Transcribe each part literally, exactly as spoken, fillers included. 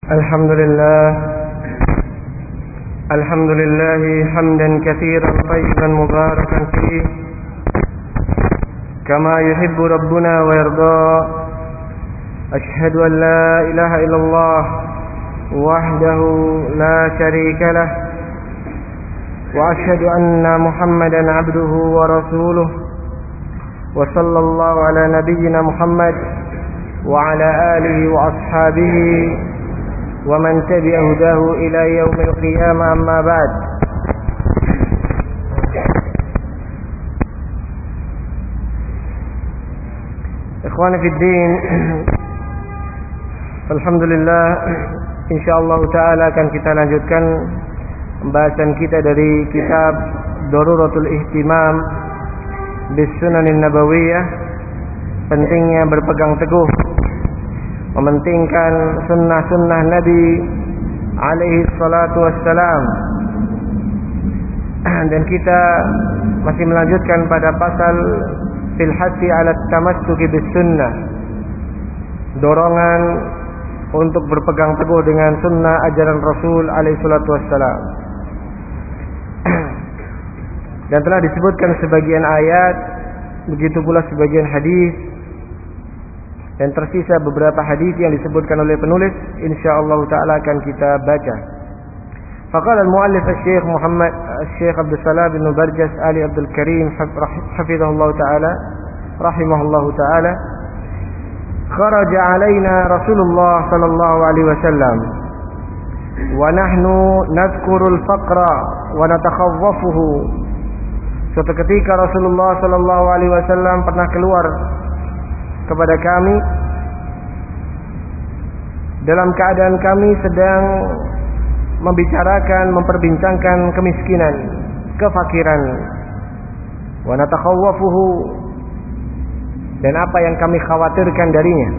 الحمد لله الحمد لله حمدا كثيرا طيبا مباركا فيه كما يحب ربنا ويرضى. أشهد أن لا إله إلا الله وحده لا شريك له وأشهد أن محمدا عبده ورسوله وصلى الله على نبينا محمد وعلى آله وأصحابه ومن تبع هداه إلى يوم القيامة. أما بعد. Ikhwani fi din, alhamdulillah, insyaallah taala akan kita lanjutkan pembahasan kita dari kitab Daruratul Ihtimam bis Sunanin Nabawiyah, pentingnya berpegang teguh mementingkan sunnah-sunnah Nabi alaihi salatu wassalam. Dan kita masih melanjutkan pada pasal fil hasi ala tamassuki bis sunnah, dorongan untuk berpegang teguh dengan sunnah ajaran Rasul alaihi salatu wassalam. Dan telah disebutkan sebagian ayat, begitu pula sebagian hadis, dan tersisa beberapa hadis yang disebutkan oleh penulis. Insyaallah taala akan kita baca. Faqala al-muallif Asy-Syaikh Muhammad Asy-Syaikh Abdul Salam bin Barjas Ali Abdul Karim hafizahullah taala rahimahullah taala, kharaja alaina Rasulullah sallallahu alaihi wasallam wa nahnu nadhkuru al-faqra wa natakhawwafuhu. Suatu ketika Rasulullah sallallahu alaihi wasallam pernah keluar kepada kami dalam keadaan kami sedang membicarakan, memperbincangkan kemiskinan, kefakiran, wa natakhawwafuhu, dan apa yang kami khawatirkan darinya.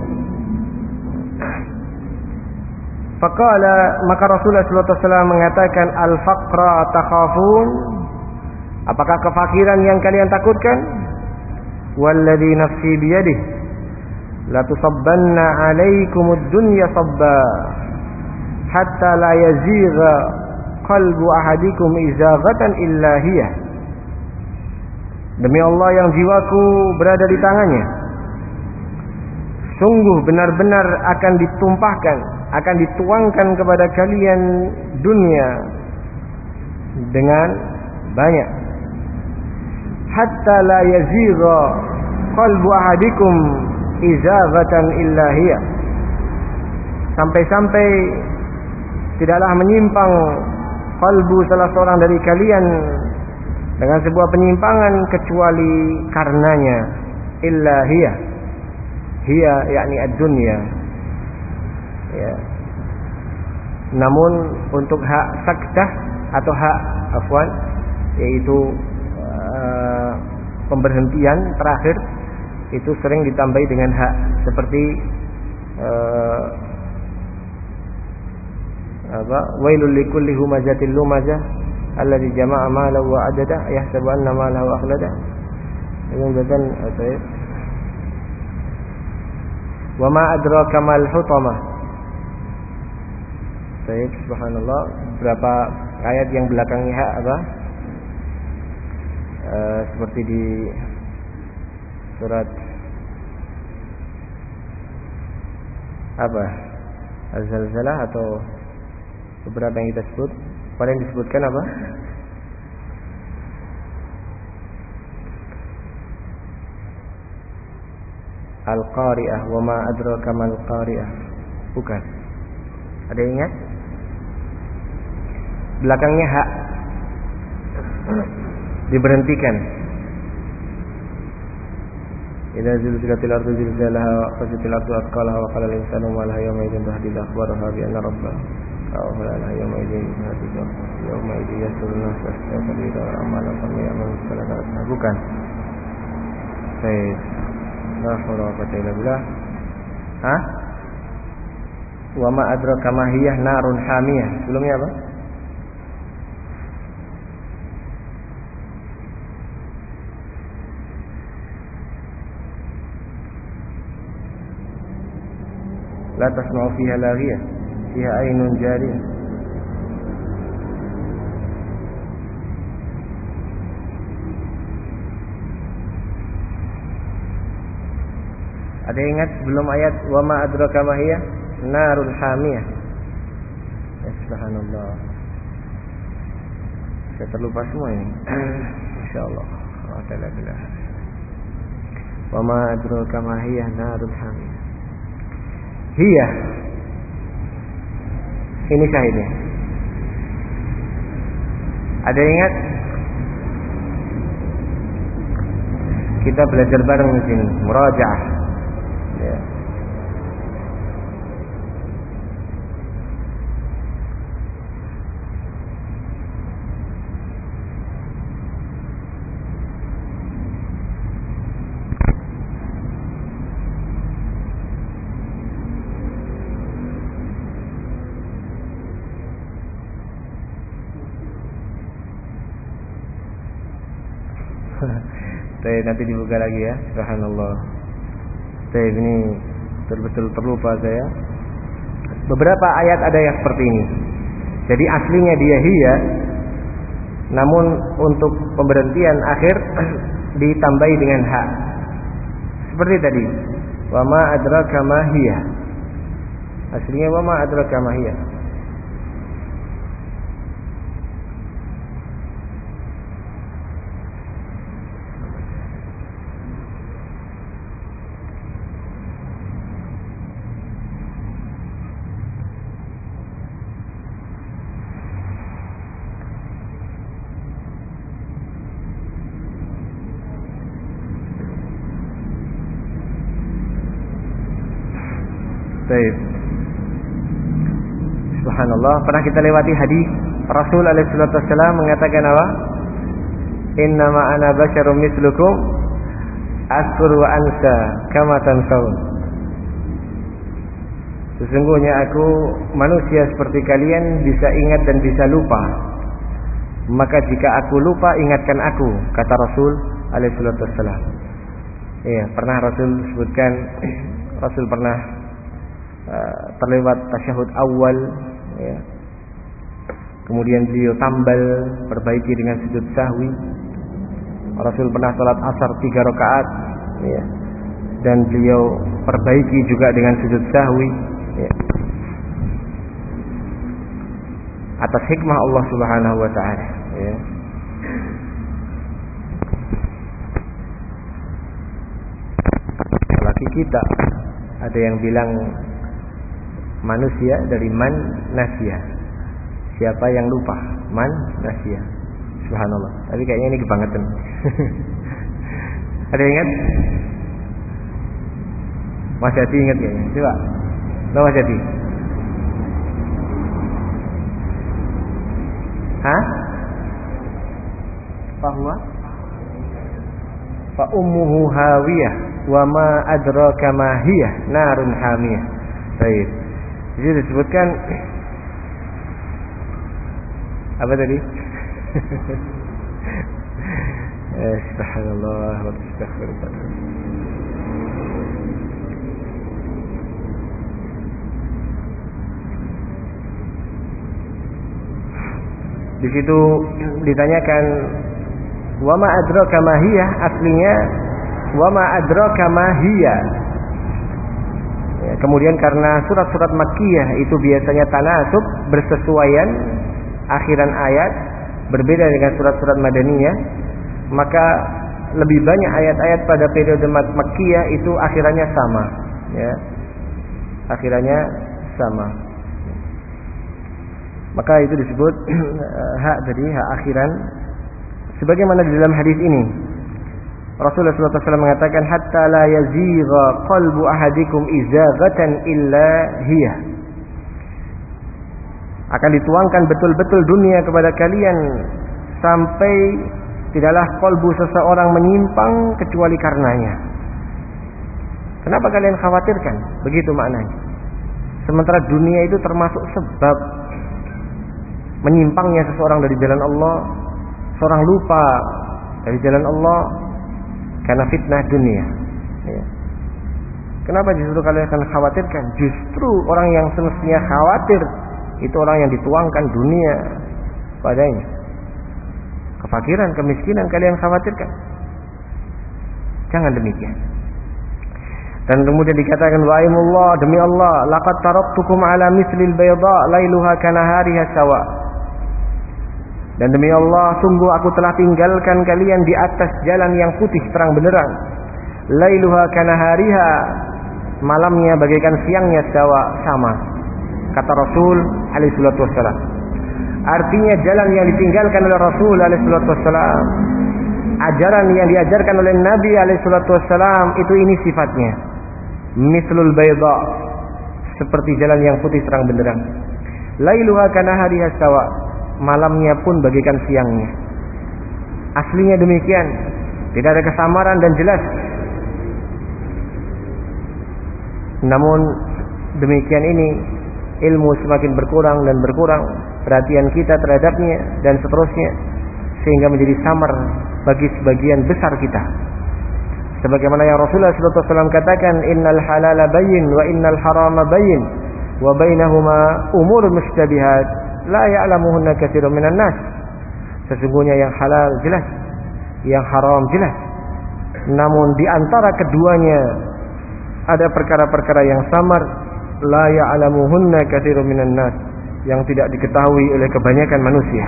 Faqala, maka Rasulullah sallallahu alaihi wasallam mengatakan, al-faqra takhafun, apakah kefakiran yang kalian takutkan? Walladzi nafsi biyadihi la tusabbanna 'alaikumud dunya sabba hatta la yazigha qalbu ahadikum izaghatan illa hiya. Demi Allah yang jiwaku berada di tangannya, sungguh benar-benar akan ditumpahkan, akan dituangkan kepada kalian dunia dengan banyak, hatta la yazigha qalbu ahadikum izaghatan illa hiya, sampai-sampai tidaklah menyimpang kalbu salah seorang dari kalian dengan sebuah penyimpangan kecuali karenanya. Illa hiya, hiya yakni ad-dunya, ya. Namun untuk hak sakdah atau hak afwan, yaitu uh, pemberhentian terakhir, itu sering ditambahi dengan hak, seperti uh, apa, wailul likulli humazatil lumazah alladzi jama'a malahu wa adada yahsabu anna malahu akhlada. Kemudian apa ya? Wa ma adraka mal hutama. Baik, subhanallah, berapa ayat yang belakangnya hak apa? Uh, seperti di surat apa? Az-Zalzalah atau beberapa yang kita sebut. Pada yang disebutkan apa? Al-Qari'ah, wa ma adraka mal Qari'ah. Bukan. Ada yang ingat? Belakangnya hak diberhentikan. Idza zulzilatil ardu zilzalaha wa akhrajatil ardu athqalaha wa qala al-insanu ma laha yawma idzin tahdil akhbaraha bi anna rabbaha أو لا لا يوم إذن يوم إذن يسر الناس أشتاتا إلى أعمال فمن يعمل مثقال ذرة. Bukan. Baik. La haula wa quwwata illa billah. Hah? Wa ma adraka ma hiya narun hamiyah. Sebelumnya apa? La tasma'u fiha laghiyah tahtiha ainun jariyah. Ada yang ingat sebelum ayat wa ma adraka ma hiya narul hamiyah? Ya, subhanallah. Saya terlupa semua ini. Insyaallah. Wa ta'ala billah. Wa ma adraka ma hiya narul hamiyah. Hiya. Ini syahidnya. Ada yang ingat? Kita belajar bareng di sini, murajaah. Ya. Saya nanti dibuka lagi ya. Subhanallah. Saya ini betul-betul terlupa saya. Beberapa ayat ada yang seperti ini. Jadi aslinya dia hiya, namun untuk pemberhentian akhir ditambahi dengan ha. Seperti tadi. Wa ma adraka ma hiya. Aslinya wa ma adraka ma hiya. Baik. Subhanallah, pernah kita lewati hadis Rasul alaihi salatu wasallam mengatakan apa? Innama ana basyarum mislukum asfur wa ansa kama tansaun. Sesungguhnya aku manusia seperti kalian, bisa ingat dan bisa lupa. Maka jika aku lupa, ingatkan aku, kata Rasul alaihi salatu wasallam. Iya, pernah Rasul sebutkan, Rasul pernah Uh, terlewat tasyahud awal ya. Kemudian beliau tambal, perbaiki dengan sujud sahwi. Rasul pernah salat asar tiga rakaat ya. Dan beliau perbaiki juga dengan sujud sahwi ya. Atas hikmah Allah Subhanahu wa taala ya. Laki kita ada yang bilang manusia dari man nasya. Siapa yang lupa? Man nasya. Subhanallah. Tapi kayaknya ini kebangetan. Ada yang ingat? Mas Yati ingat kayaknya. Coba. No, Mas Yati. Hah? Fahuwa? Fa ummuhu hawiyah wa ma adraka ma hiya narun hamiyah. Baik. Jadi disebutkan apa tadi? Subhanallah wa astaghfirullah. Di situ ditanyakan wa ma adraka ma hiya, aslinya wa ma adraka ma hiya. Ya, kemudian karena surat-surat Makkiyah itu biasanya tanasub, bersesuaian akhiran ayat, berbeda dengan surat-surat Madaniyah, maka lebih banyak ayat-ayat pada periode Makkiyah itu akhirannya sama ya. Akhirannya sama. Maka itu disebut hak tadi, hak akhiran. Sebagaimana di dalam hadis ini Rasulullah shallallahu alaihi wasallam mengatakan hatta la yazigha qalbu ahadikum izaghatan illa hiya. Akan dituangkan betul-betul dunia kepada kalian sampai tidaklah kalbu seseorang menyimpang kecuali karenanya. Kenapa kalian khawatirkan? Begitu maknanya. Sementara dunia itu termasuk sebab menyimpangnya seseorang dari jalan Allah, seorang lupa dari jalan Allah karena fitnah dunia ya. Kenapa justru kalian akan khawatirkan? Justru orang yang semestinya khawatir itu orang yang dituangkan dunia padanya. Kefakiran, kemiskinan kalian khawatirkan. Jangan demikian. Dan kemudian dikatakan wa aimullah, demi Allah, laqad taraktukum ala mislil bayda lailuha kanahariha sawa. Dan demi Allah, sungguh aku telah tinggalkan kalian di atas jalan yang putih terang benderang. Lailuha kanahariha, malamnya bagaikan siangnya sawa, sama. Kata Rasul alaihi salatu wassalam. Artinya jalan yang ditinggalkan oleh Rasul alaihi salatu wassalam, ajaran yang diajarkan oleh Nabi alaihi salatu wassalam, itu ini sifatnya mislul bayda, seperti jalan yang putih terang benderang. Lailuha kanahariha sawa, malamnya pun bagaikan siangnya. Aslinya demikian, tidak ada kesamaran dan jelas. Namun demikian ini ilmu semakin berkurang dan berkurang, perhatian kita terhadapnya dan seterusnya, sehingga menjadi samar bagi sebagian besar kita. Sebagaimana yang Rasulullah shallallahu alaihi wasallam katakan, innal halala bayyin wa innal harama bayyin wa bainahuma umur mushtabihat la ya'lamuhunna katsirun minan nas. Sesungguhnya yang halal jelas, yang haram jelas. Namun di antara keduanya ada perkara-perkara yang samar, la ya'lamuhunna katsirun minan nas, yang tidak diketahui oleh kebanyakan manusia.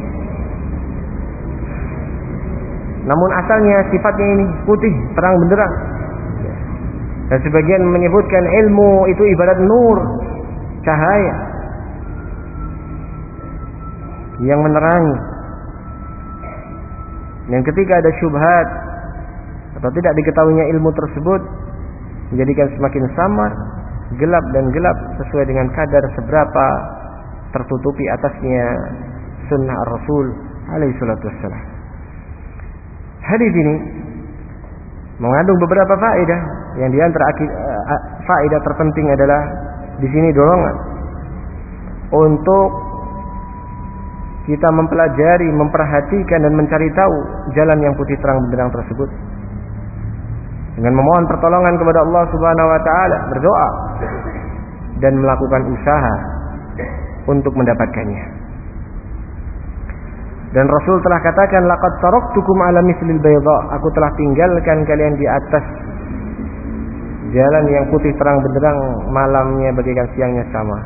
Namun asalnya sifatnya ini putih, terang benderang. Dan sebagian menyebutkan ilmu itu ibarat nur, cahaya yang menerangi. Dan ketika ada syubhat atau tidak diketahuinya ilmu tersebut, menjadikan semakin samar, gelap dan gelap sesuai dengan kadar seberapa tertutupi atasnya sunnah Rasul alaihi salatu wassalam. Hadis ini mengandung beberapa faedah, yang di antara faedah terpenting adalah di sini dorongan untuk kita mempelajari, memperhatikan dan mencari tahu jalan yang putih terang benderang tersebut, dengan memohon pertolongan kepada Allah Subhanahu wa taala, berdoa dan melakukan usaha untuk mendapatkannya. Dan Rasul telah katakan, laqad taraktukum ala mislil bayda, aku telah tinggalkan kalian di atas jalan yang putih terang benderang, malamnya bagaikan siangnya sama.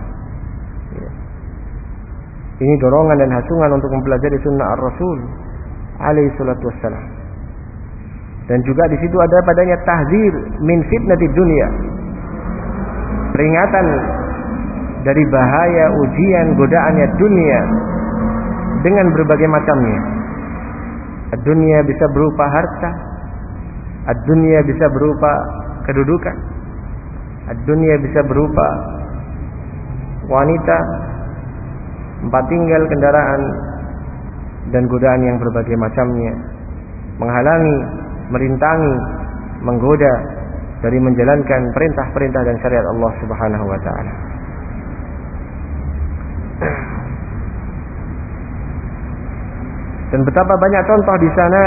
Ini dorongan dan hasungan untuk mempelajari sunnah Ar-Rasul alaihi salatu wassalam. Dan juga di situ ada padanya tahzir min fitnatid dunya, peringatan dari bahaya ujian godaannya dunia dengan berbagai macamnya. Dunia bisa berupa harta, dunia bisa berupa kedudukan, dunia bisa berupa wanita, tempat tinggal, kendaraan, dan godaan yang berbagai macamnya, menghalangi, merintangi, menggoda dari menjalankan perintah-perintah dan syariat Allah Subhanahu wa taala. Dan betapa banyak contoh di sana,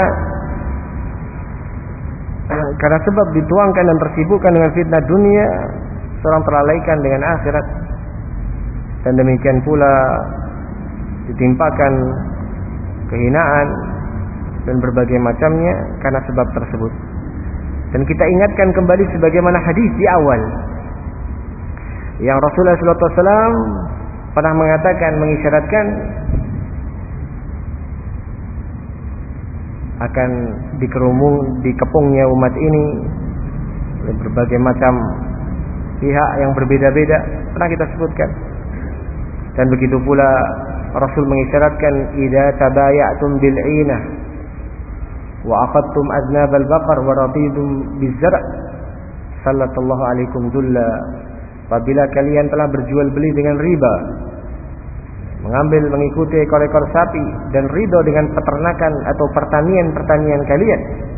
karena sebab dituangkan dan tersibukkan dengan fitnah dunia, seorang terlalaikan dengan akhirat. Dan demikian pula ditimpakan kehinaan dan berbagai macamnya karena sebab tersebut. Dan kita ingatkan kembali sebagaimana hadis di awal, yang Rasulullah shallallahu alaihi wasallam pernah mengatakan, mengisyaratkan akan dikerumung, dikepungnya umat ini oleh berbagai macam pihak yang berbeda-beda, pernah kita sebutkan. Dan begitu pula Rasul mengisyaratkan, idza tabaya'tum bil 'inah wa aqadtum aznab al baqar wa radidum biz zar' sallallahu alaikum dulla. Apabila kalian telah berjual beli dengan riba, mengambil, mengikuti ekor-ekor sapi, dan ridho dengan peternakan atau pertanian-pertanian kalian,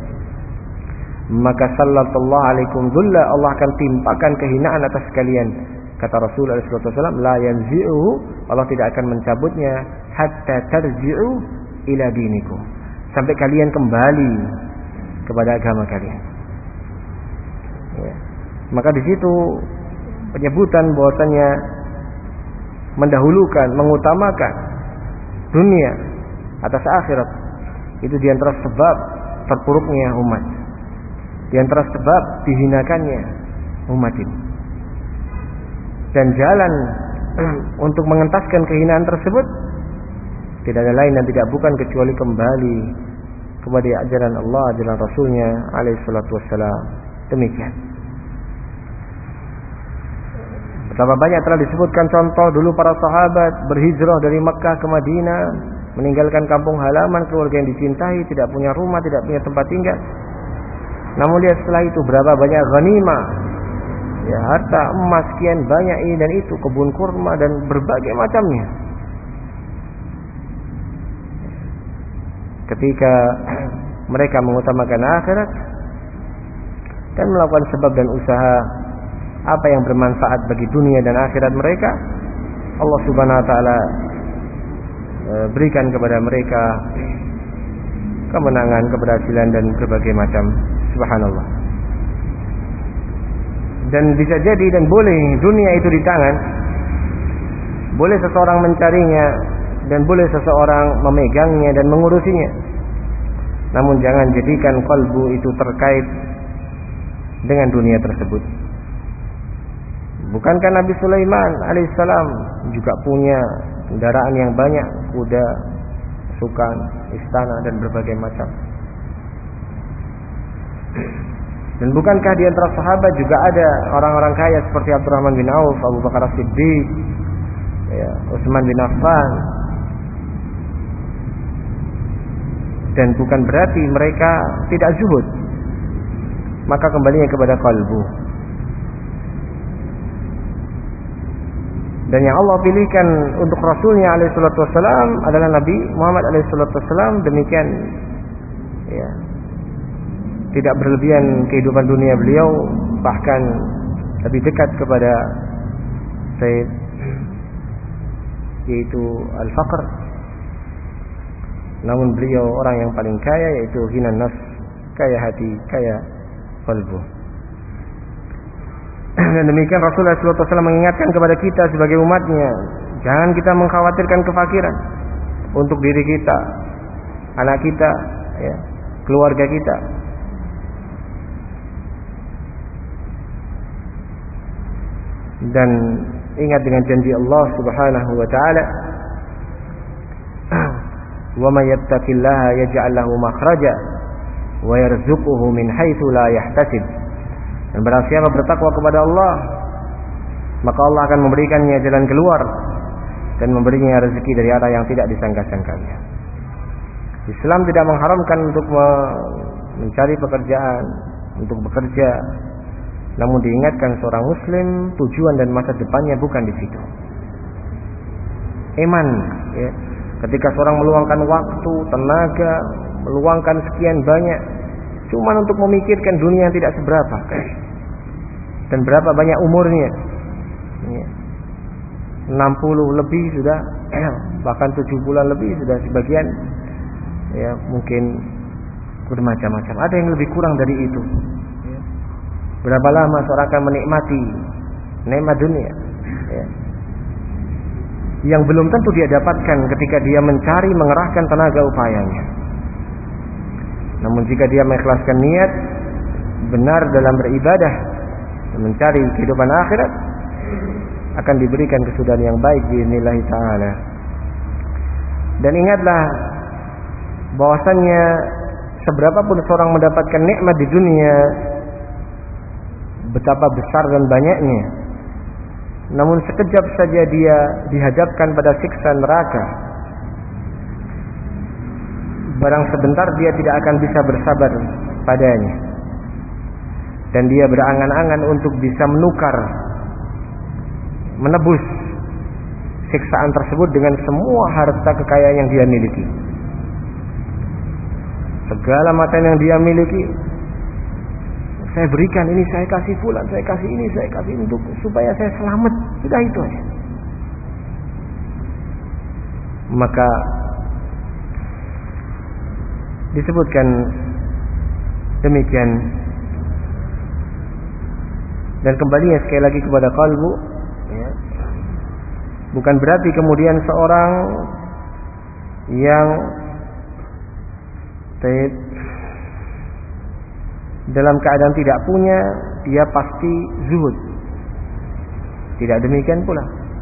maka sallallahu alaikum dhulla, Allah akan timpakan kehinaan atas kalian. Kata Rasulullah shallallahu alaihi wasallam, la yanzi'uhu, Allah tidak akan mencabutnya hatta tarji'u ila dinikum, sampai kalian kembali kepada agama kalian. Ya. Maka di situ penyebutan bahwasanya mendahulukan, mengutamakan dunia atas akhirat itu di antara sebab terpuruknya umat, di antara sebab dihinakannya umat ini. Dan jalan untuk mengentaskan kehinaan tersebut tidak ada lain dan tidak bukan kecuali kembali kepada ajaran Allah, ajaran Rasulnya alaihi salatu wassalam. Demikian. Betapa banyak telah disebutkan contoh dulu para sahabat berhijrah dari Makkah ke Madinah, meninggalkan kampung halaman, keluarga yang dicintai, tidak punya rumah, tidak punya tempat tinggal. Namun lihat setelah itu berapa banyak ghanimah, ya, harta emas sekian banyak ini dan itu, kebun kurma dan berbagai macamnya. Ketika mereka mengutamakan akhirat dan melakukan sebab dan usaha apa yang bermanfaat bagi dunia dan akhirat mereka, Allah Subhanahu wa taala berikan kepada mereka kemenangan, keberhasilan dan berbagai macam. Subhanallah. Dan bisa jadi dan boleh dunia itu di tangan, boleh seseorang mencarinya dan boleh seseorang memegangnya dan mengurusinya. Namun jangan jadikan qalbu itu terkait dengan dunia tersebut. Bukankah Nabi Sulaiman alaihissalam juga punya kendaraan yang banyak, kuda, pasukan, istana dan berbagai macam? Dan bukankah di antara sahabat juga ada orang-orang kaya seperti Abdurrahman bin Auf, Abu Bakar As-Siddiq, ya, Utsman bin Affan? Dan bukan berarti mereka tidak zuhud. Maka kembalinya kepada qalbu. Dan yang Allah pilihkan untuk Rasulnya alaihi salatu wassalam adalah Nabi Muhammad alaihi salatu wassalam. Demikian, ya, tidak berlebihan kehidupan dunia beliau, bahkan lebih dekat kepada Sayyid, yaitu al-faqr. Namun beliau orang yang paling kaya, yaitu ghinan nafs, kaya hati, kaya qalbu. Dan demikian Rasulullah shallallahu alaihi wasallam mengingatkan kepada kita sebagai umatnya, jangan kita mengkhawatirkan kefakiran untuk diri kita, anak kita, ya, keluarga kita. Dan ingat dengan janji Allah Subhanahu wa taala, "Wa may yattaqillaha yaj'al lahu makhraja wa yarzuquhu min haitsu la yahtasib." Dan barang siapa bertakwa kepada Allah, maka Allah akan memberikannya jalan keluar dan memberinya rezeki dari arah yang tidak disangka-sangkanya. Islam tidak mengharamkan untuk mencari pekerjaan, untuk bekerja. Namun diingatkan seorang muslim tujuan dan masa depannya bukan di situ. Iman, ya. Ketika seorang meluangkan waktu, tenaga, meluangkan sekian banyak cuma untuk memikirkan dunia yang tidak seberapa, dan berapa banyak umurnya, ya. enam puluh lebih sudah, bahkan tujuh bulan lebih sudah sebagian, ya, mungkin bermacam-macam. Ada yang lebih kurang dari itu. Berapa lama seorang akan menikmati nikmat dunia, ya, yang belum tentu dia dapatkan ketika dia mencari, mengerahkan tenaga upayanya. Namun jika dia mengikhlaskan niat benar dalam beribadah dan mencari kehidupan akhirat, akan diberikan kesudahan yang baik biidznillah ta'ala. Dan ingatlah bahwasannya seberapapun seorang mendapatkan nikmat di dunia, betapa besar dan banyaknya, namun sekejap saja dia dihadapkan pada siksa neraka, barang sebentar dia tidak akan bisa bersabar padanya, dan dia berangan-angan untuk bisa menukar, menebus siksaan tersebut dengan semua harta kekayaan yang dia miliki. Segala materi yang dia miliki, saya berikan ini, saya kasih fulan, saya kasih ini, saya kasih ini untuk supaya saya selamat. Sudah itu aja. Maka disebutkan demikian dan kembalinya sekali lagi kepada qalbu, ya. Bukan berarti kemudian seorang yang dalam keadaan tidak punya dia pasti zuhud. Tidak demikian pula.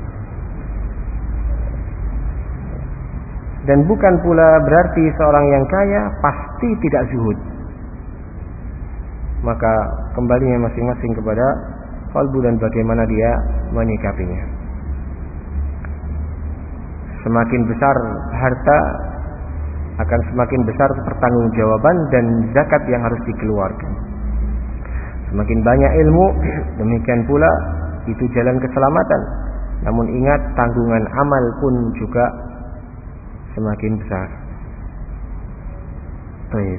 Dan bukan pula berarti seorang yang kaya pasti tidak zuhud. Maka kembalinya masing-masing kepada qalbu dan bagaimana dia menyikapinya. Semakin besar harta, akan semakin besar pertanggungjawaban dan zakat yang harus dikeluarkan. Semakin banyak ilmu, demikian pula itu jalan keselamatan. Namun ingat, tanggungan amal pun juga semakin besar. Baik.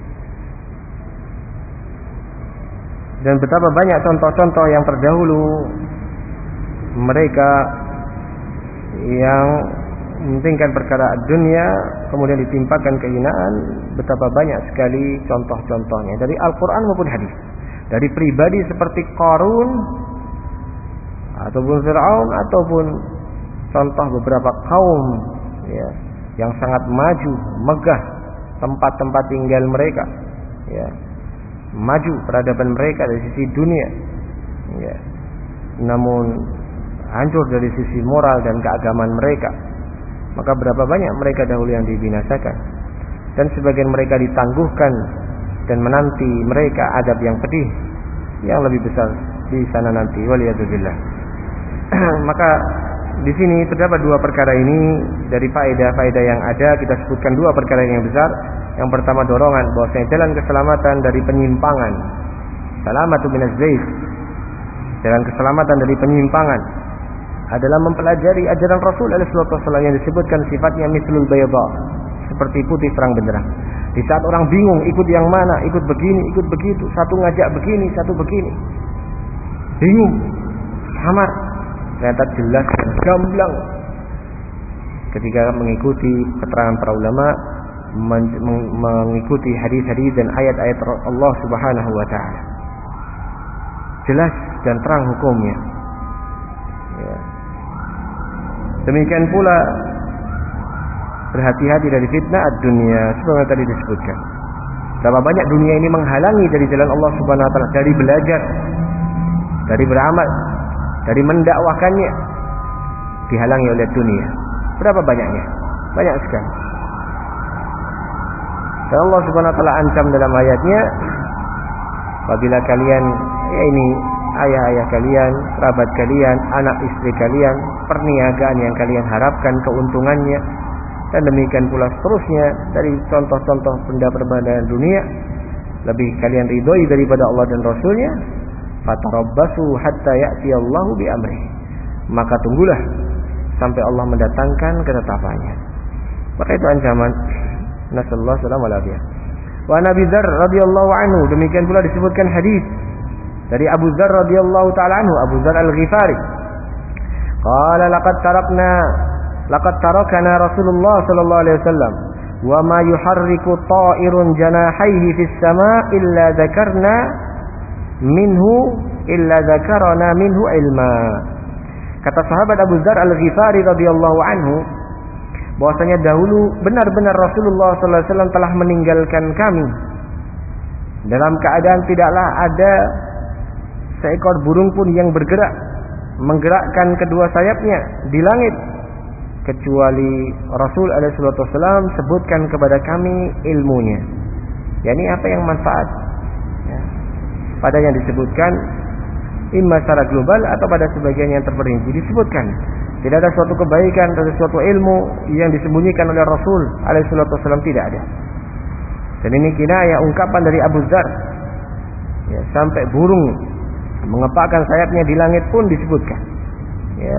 Dan betapa banyak contoh-contoh yang terdahulu mereka yang mementingkan perkara dunia kemudian ditimpakan kehinaan. Betapa banyak sekali contoh-contohnya dari Al-Quran maupun hadis, dari pribadi seperti Qarun ataupun Fir'aun, ataupun contoh beberapa kaum, ya, yang sangat maju, megah tempat-tempat tinggal mereka, ya, maju peradaban mereka dari sisi dunia, ya, namun hancur dari sisi moral dan keagamaan mereka. Maka berapa banyak mereka dahulu yang dibinasakan, dan sebagian mereka ditangguhkan dan menanti mereka adab yang pedih yang lebih besar di sana nanti. Waliyadzubillah. Maka di sini terdapat dua perkara ini dari faedah-faedah yang ada. Kita sebutkan dua perkara yang besar. Yang pertama, dorongan bahwasanya jalan keselamatan dari penyimpangan, salamatu minaz zaif, jalan keselamatan dari penyimpangan adalah mempelajari ajaran Rasul alaihi wasallam yang disebutkan sifatnya mislul bayda, seperti putih terang benderang. Di saat orang bingung ikut yang mana, ikut begini, ikut begitu, satu ngajak begini, satu begini, bingung, samar, ternyata jelas dan gamblang ketika mengikuti keterangan para ulama, mengikuti hadis-hadis dan ayat-ayat Allah Subhanahu wa taala. Jelas dan terang hukumnya. Ya. Demikian pula berhati-hati dari fitnah ad-dunya, seperti tadi disebutkan. Berapa banyak dunia ini menghalangi dari jalan Allah Subhanahu wa taala, dari belajar, dari beramal, dari mendakwahkannya, dihalangi oleh dunia. Berapa banyaknya? Banyak sekali. Dan Allah Subhanahu wa taala ancam dalam ayatnya, apabila kalian, ya ini ayah-ayah kalian, kerabat kalian, anak istri kalian, perniagaan yang kalian harapkan keuntungannya, dan demikian pula seterusnya dari contoh-contoh benda perbandingan dunia, lebih kalian ridhoi daripada Allah dan Rasulnya, fatarabbasu hatta ya'tiyallahu bi amri, maka tunggulah sampai Allah mendatangkan ketetapannya. Maka itu ancaman. Nasallahu alaihi wasallam. Wa Nabi Dzar radhiyallahu anhu, demikian pula disebutkan hadis dari Abu Dzar radhiyallahu taala anhu, Abu Dzar Al-Ghifari. Qala laqad tarakna laqad tarakana Rasulullah sallallahu alaihi wasallam wa ma yuharriku ta'irun janahaihi fis sama' illa dzakarna minhu illa dzakarana minhu ilma. Kata sahabat Abu Dzar Al-Ghifari radhiyallahu anhu, bahwasanya dahulu benar-benar Rasulullah sallallahu alaihi wasallam telah meninggalkan kami dalam keadaan tidaklah ada seekor burung pun yang bergerak menggerakkan kedua sayapnya di langit, kecuali Rasul alaihi wasallam sebutkan kepada kami ilmunya, yakni apa yang manfaat, ya, pada yang disebutkan imma secara global atau pada sebagian yang terperinci disebutkan. Tidak ada suatu kebaikan atau suatu ilmu yang disembunyikan oleh Rasul alaihi wasallam, tidak ada. Dan ini kinayah ungkapan dari Abu Dzar, ya, sampai burung mengepakkan sayapnya di langit pun disebutkan, ya.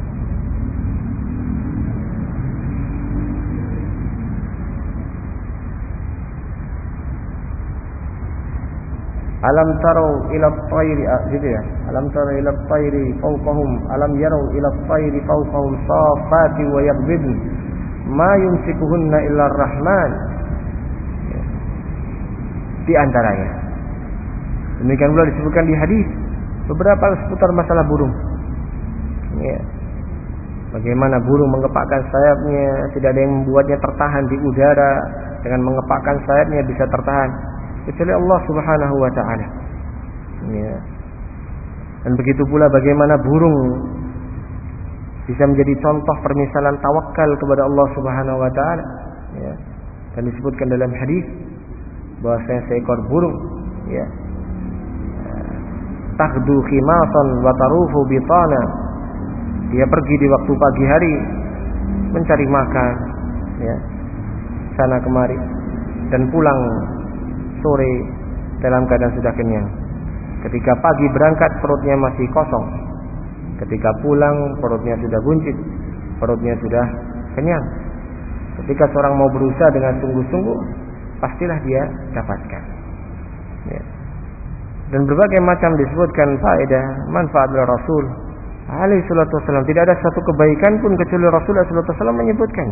Alam tarau ila at-tayri, gitu ya. Alam tarau ila at-tayri fawqahum, alam yarau ila at-tayri fawqahum safati wa yaqbidn ma yumsikuhunna illa ar-rahman. Di antaranya demikian pula disebutkan di hadis beberapa seputar masalah burung. Ya. Bagaimana burung mengepakkan sayapnya, tidak ada yang membuatnya tertahan di udara. Dengan mengepakkan sayapnya bisa tertahan kecuali Allah Subhanahu wa taala. Ya. Dan begitu pula bagaimana burung bisa menjadi contoh permisalan tawakal kepada Allah Subhanahu wa taala. Ya. Dan disebutkan dalam hadis bahwasanya seekor burung, ya, taghdu khimasan wa taruhu bitana. Dia pergi di waktu pagi hari mencari makan, ya, sana kemari, dan pulang sore dalam keadaan sudah kenyang. Ketika pagi berangkat perutnya masih kosong. Ketika pulang perutnya sudah buncit, perutnya sudah kenyang. Ketika seorang mau berusaha dengan sungguh-sungguh, pastilah dia dapatkan. Ya. Dan berbagai macam disebutkan faedah, manfaat dari Rasul alaihi salatu wasallam. Tidak ada satu kebaikan pun kecuali Rasulullah sallallahu alaihi wasallam menyebutkan.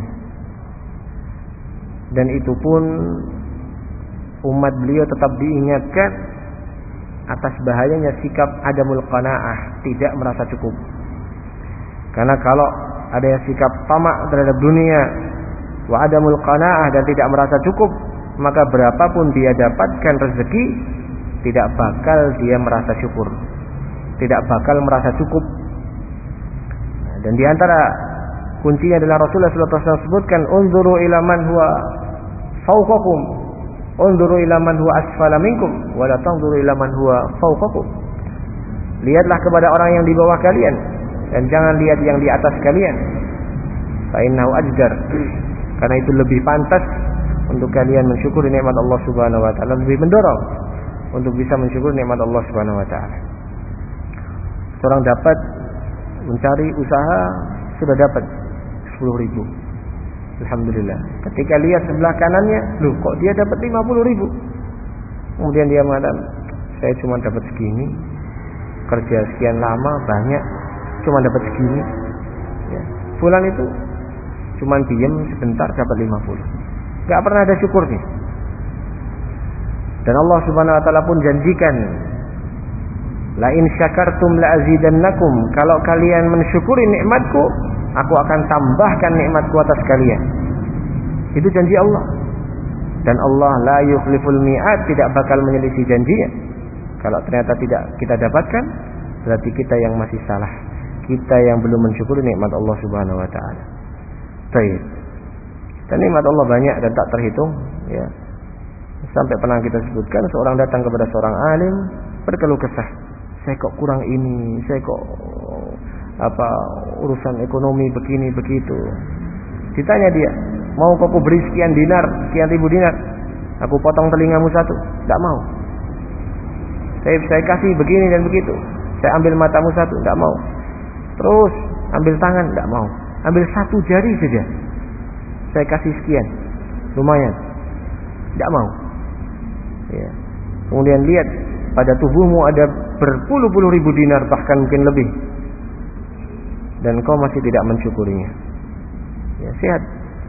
Dan itu pun umat beliau tetap diingatkan atas bahayanya sikap adamul qanaah, tidak merasa cukup. Karena kalau ada yang sikap tamak terhadap dunia, wa adamul qanaah, dan tidak merasa cukup, maka berapapun dia dapatkan rezeki, tidak bakal dia merasa syukur, tidak bakal merasa cukup. Dan di antara kuncinya adalah Rasulullah sallallahu alaihi wasallam sebutkan, unzuru ila man huwa fawqakum, unzuru ila man huwa asfala minkum, wa la tanzuru ila man huwa fawqakum. Lihatlah kepada orang yang di bawah kalian dan jangan lihat yang di atas kalian. Fa innahu ajdar, karena itu lebih pantas untuk kalian mensyukuri nikmat Allah Subhanahu wa taala, lebih mendorong untuk bisa mensyukuri nikmat Allah Subhanahu wa taala. Seorang dapat mencari usaha, sudah dapat sepuluh ribu. Alhamdulillah. Ketika lihat sebelah kanannya, loh kok dia dapat lima puluh ribu. Kemudian dia mengatakan, saya cuma dapat segini, kerja sekian lama banyak, cuma dapat segini. Ya. Fulan itu cuma diam sebentar dapat lima puluh. Gak pernah ada syukurnya. Dan Allah Subhanahu wa taala pun janjikan, la in syakartum la azidannakum, kalau kalian mensyukuri nikmatku, aku akan tambahkan nikmatku atas kalian. Itu janji Allah. Dan Allah la yukhliful mi'ad, tidak bakal menyelisih janjinya. Kalau ternyata tidak kita dapatkan, berarti kita yang masih salah, kita yang belum mensyukuri nikmat Allah Subhanahu wa taala. Baik. Dan nikmat Allah banyak dan tak terhitung, ya. Sampai pernah kita sebutkan, seorang datang kepada seorang alim berkeluh kesah, saya kok kurang ini, saya kok apa urusan ekonomi begini begitu. Ditanya dia, mau kau beri sekian dinar, sekian ribu dinar, aku potong telingamu satu? Tidak mau. Saya, saya kasih begini dan begitu, saya ambil matamu satu? Tidak mau. Terus ambil tangan? Tidak mau. Ambil satu jari saja, saya kasih sekian, lumayan. Tidak mau. Ya. Kemudian lihat, pada tubuhmu ada berpuluh-puluh ribu dinar, bahkan mungkin lebih, dan kau masih tidak mensyukurinya. Ya, sehat.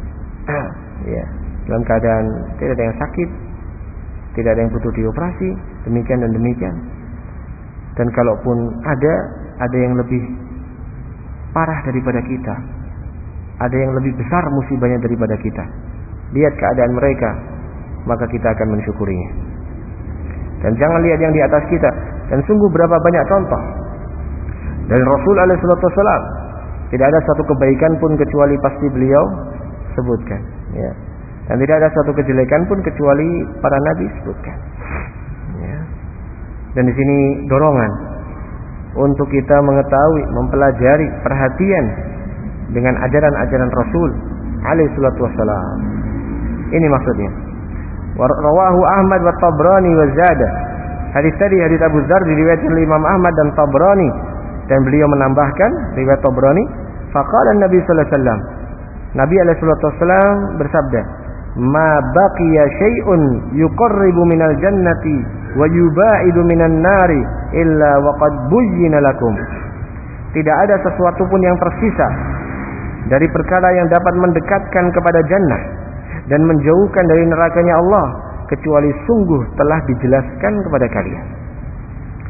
Ya, dalam keadaan tidak ada yang sakit, tidak ada yang butuh dioperasi, demikian dan demikian. Dan kalaupun ada, ada yang lebih parah daripada kita, ada yang lebih besar musibahnya daripada kita. Lihat keadaan mereka, maka kita akan mensyukurinya. Dan jangan lihat yang di atas kita. Dan sungguh berapa banyak contoh dari Rasul alaihi salatu wasallam, tidak ada satu kebaikan pun kecuali pasti beliau sebutkan, ya. Dan tidak ada satu kejelekan pun kecuali para nabi sebutkan, ya. Dan di sini dorongan untuk kita mengetahui, mempelajari, perhatian dengan ajaran-ajaran Rasul alaihi salatu wasallam. Ini maksudnya. Rawahu Ahmad wa Tabrani wa Zada. Hadis tadi hadis Abu Dzar diriwayatkan oleh Imam Ahmad dan Tabrani, dan beliau menambahkan riwayat Tabrani, faqala Nabi sallallahu alaihi wasallam, Nabi alaihi salatu wasallam bersabda, ma baqiya syai'un yuqarribu minal jannati wa yubaidu minan nari illa waqad buyyina lakum. Tidak ada sesuatu pun yang tersisa dari perkara yang dapat mendekatkan kepada jannah dan menjauhkan dari nerakanya Allah, kecuali sungguh telah dijelaskan kepada kalian.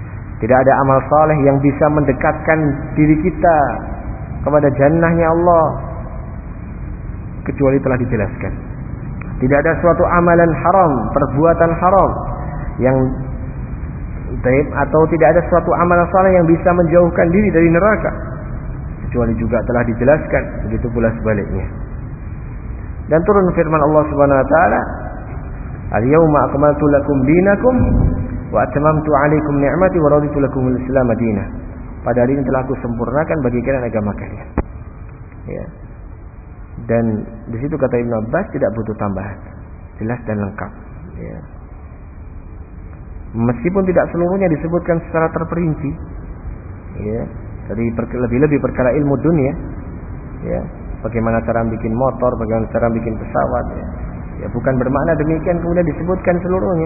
Tidak ada amal saleh yang bisa mendekatkan diri kita kepada jannahnya Allah kecuali telah dijelaskan. Tidak ada suatu amalan haram, perbuatan haram yang taib, atau tidak ada suatu amalan saleh yang bisa menjauhkan diri dari neraka kecuali juga telah dijelaskan. Begitu pula sebaliknya. Dan turun firman Allah Subhanahu wa taala, "Al-yauma akmaltu lakum dinakum wa atmamtu 'alaikum ni'mati wa raditu lakumul Islam madinah." Pada hari ini telah aku sempurnakan bagi kalian agama kalian. Ya. Dan di situ kata Ibnu Abbas tidak butuh tambahan, jelas dan lengkap. Ya. Meskipun tidak seluruhnya disebutkan secara terperinci, ya, dari lebih-lebih perkara ilmu dunia, ya, bagaimana cara bikin motor, bagaimana cara bikin pesawat, ya, ya bukan bermakna demikian kemudian disebutkan seluruhnya.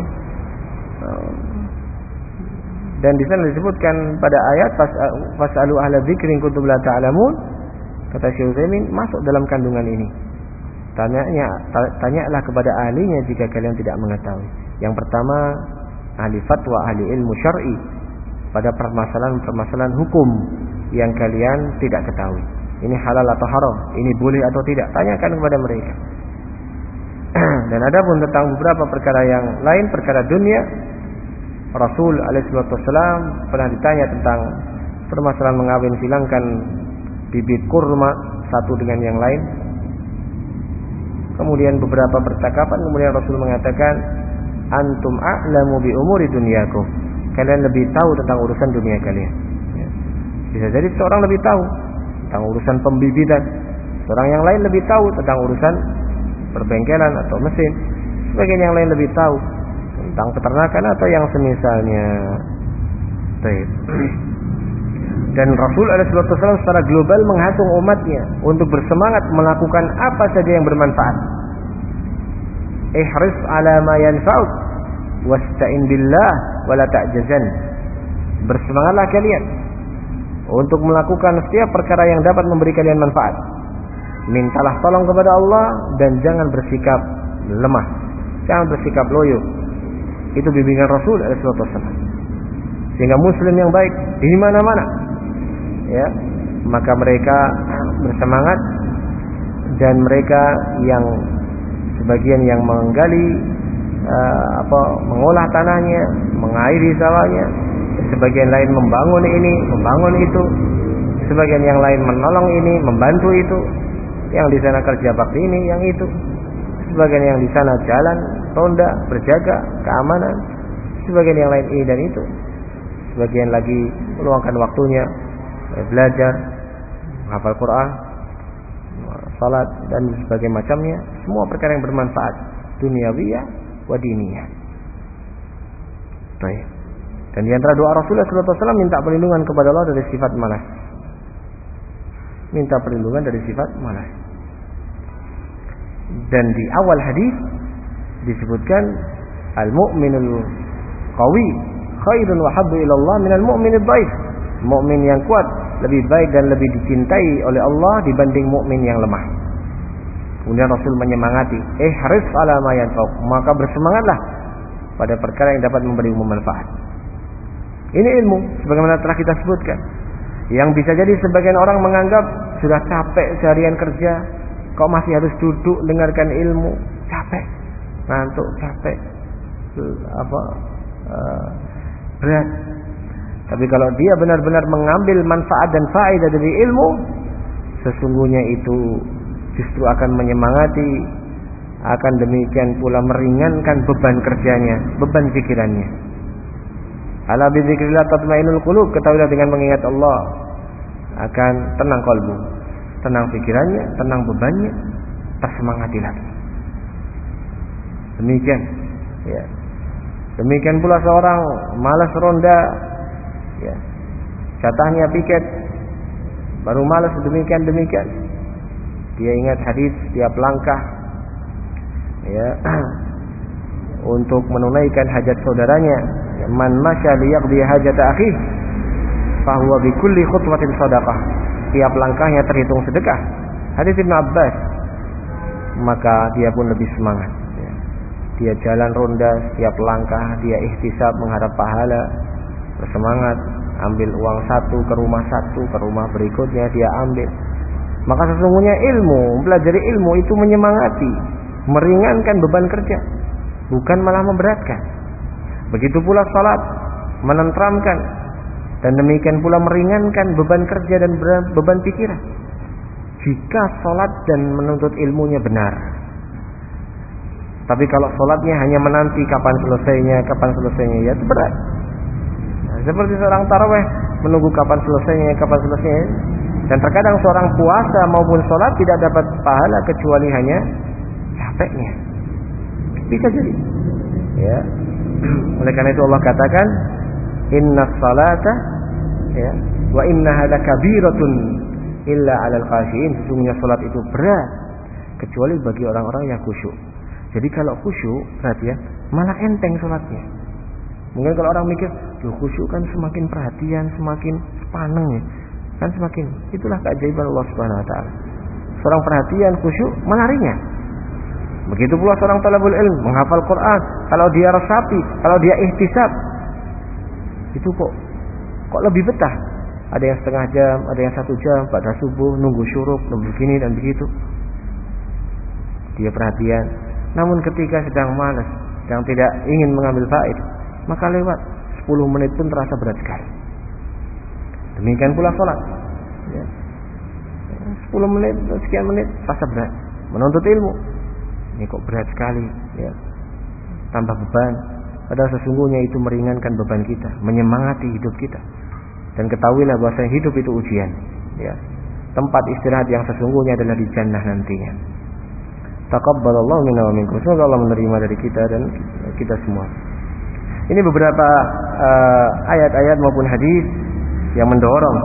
Dan di sana disebutkan pada ayat fasalu ahla dzikri in kuntum la ta'lamun. Kata Syekh Utsaimin, masuk dalam kandungan ini. Tanyanya, tanyalah kepada ahlinya jika kalian tidak mengetahui. Yang pertama, ahli fatwa, ahli ilmu syar'i pada permasalahan-permasalahan hukum yang kalian tidak ketahui. Ini halal atau haram, ini boleh atau tidak, tanyakan kepada mereka. Dan adapun tentang beberapa perkara yang lain, perkara dunia, Rasul alaihi wasallam pernah ditanya tentang permasalahan mengawin silangkan bibit kurma satu dengan yang lain. Kemudian beberapa percakapan, kemudian Rasul mengatakan, antum a'lamu bi umuri dunyakum. Kalian lebih tahu tentang urusan dunia kalian. Ya. Bisa jadi seorang lebih tahu tentang urusan pembibitan, seorang yang lain lebih tahu tentang urusan perbengkelan atau mesin, sebagian yang lain lebih tahu tentang peternakan atau yang semisalnya. Baik. Dan Rasul alaihi wasallam secara global menghasung umatnya untuk bersemangat melakukan apa saja yang bermanfaat. Ihris ala ma yanfa'uk wasta'in billah wala ta'jazan. Bersemangatlah kalian untuk melakukan setiap perkara yang dapat memberi kalian manfaat. Mintalah tolong kepada Allah dan jangan bersikap lemah, jangan bersikap loyo. Itu bimbingan Rasul alaihi wasallam. Sehingga muslim yang baik di mana-mana, ya, maka mereka bersemangat, dan mereka yang sebagian yang menggali uh, apa mengolah tanahnya, mengairi sawahnya, sebagian lain membangun ini, membangun itu, sebagian yang lain menolong ini, membantu itu, yang di sana kerja bakti ini, yang itu, sebagian yang di sana jalan, ronda, berjaga, keamanan, sebagian yang lain ini dan itu, sebagian lagi meluangkan waktunya belajar, menghafal Quran, salat dan sebagainya macamnya, semua perkara yang bermanfaat duniawiyah wa diniyah. Baik. Dan di antara doa Rasulullah sallallahu alaihi wasallam minta perlindungan kepada Allah dari sifat malas. Minta perlindungan dari sifat malas. Dan di awal hadis disebutkan al-mu'minul qawi khairun wa habbu ila Allah minal mu'minid dhaif. Mukmin yang kuat lebih baik dan lebih dicintai oleh Allah dibanding mukmin yang lemah. Kemudian Rasul menyemangati, eh haris ala ma yanfa'uk, maka bersemangatlah pada perkara yang dapat memberimu manfaat. Ini ilmu sebagaimana telah kita sebutkan. Yang bisa jadi sebagian orang menganggap sudah capek seharian kerja, kok masih harus duduk dengarkan ilmu, capek, ngantuk, capek, apa uh, berat. Tapi kalau dia benar-benar mengambil manfaat dan faedah dari ilmu, sesungguhnya itu justru akan menyemangati, akan demikian pula meringankan beban kerjanya, beban pikirannya. Ala bi dzikrillah tatma'innul qulub, ketahuilah dengan mengingat Allah akan tenang kalbu, tenang pikirannya, tenang bebannya, tersemangati lagi. Demikian, ya. Demikian pula seorang malas ronda, ya, jatahnya piket, baru malas demikian demikian. Dia ingat hadis setiap langkah, ya, untuk menunaikan hajat saudaranya. Man masya liyaqdi hajat akhi, fahuwa bi kulli khutwatin shadaqah. Setiap langkahnya terhitung sedekah. Hadis Ibnu Abbas. Maka dia pun lebih semangat. Ya. Dia jalan ronda, setiap langkah dia ihtisab mengharap pahala. bersemangat, ambil uang satu ke rumah satu, ke rumah berikutnya dia ambil. Maka sesungguhnya ilmu, belajar ilmu itu menyemangati, meringankan beban kerja, bukan malah memberatkan. Begitu pula salat, menenteramkan, dan demikian pula meringankan beban kerja dan beban pikiran. Jika salat dan menuntut ilmunya benar. Tapi kalau salatnya hanya menanti kapan selesainya, kapan selesainya, ya itu berat. Nah, seperti seorang tarawih menunggu kapan selesainya, kapan selesainya. Dan terkadang seorang puasa maupun salat tidak dapat pahala kecuali hanya capeknya. Bisa jadi. Ya. Oleh karena itu Allah katakan, inna salata ya wa innaha lakabiratun illa 'alal khashiin. Sesungguhnya salat itu berat kecuali bagi orang-orang yang khusyuk. Jadi kalau khusyuk perhatian, malah enteng salatnya. Mungkin kalau orang mikir, "Loh, khusyuk kan semakin perhatian, semakin sepaneng ya." Kan semakin, itulah keajaiban Allah Subhanahu wa taala. Seorang perhatian khusyuk malah ringan. Begitu pula seorang talabul ilm menghafal Quran, kalau dia resapi, kalau dia ihtisab, itu kok kok lebih betah. Ada yang setengah jam, ada yang satu jam pada subuh nunggu syuruk, nunggu begini dan begitu. Dia perhatian. Namun ketika sedang malas, sedang tidak ingin mengambil faedah, maka lewat sepuluh menit pun terasa berat sekali. Demikian pula sholat ya. sepuluh menit, sekian menit terasa berat. Menuntut ilmu, ini kok berat sekali ya. Tambah beban. Padahal sesungguhnya itu meringankan beban kita, menyemangati hidup kita. Dan ketahuilah bahwa hidup itu ujian ya. Tempat istirahat yang sesungguhnya adalah di jannah nantinya. Taqabbalallahu minna wa minkum. Semoga Allah menerima dari kita dan kita semua. Ini beberapa uh, ayat-ayat maupun hadis yang mendorong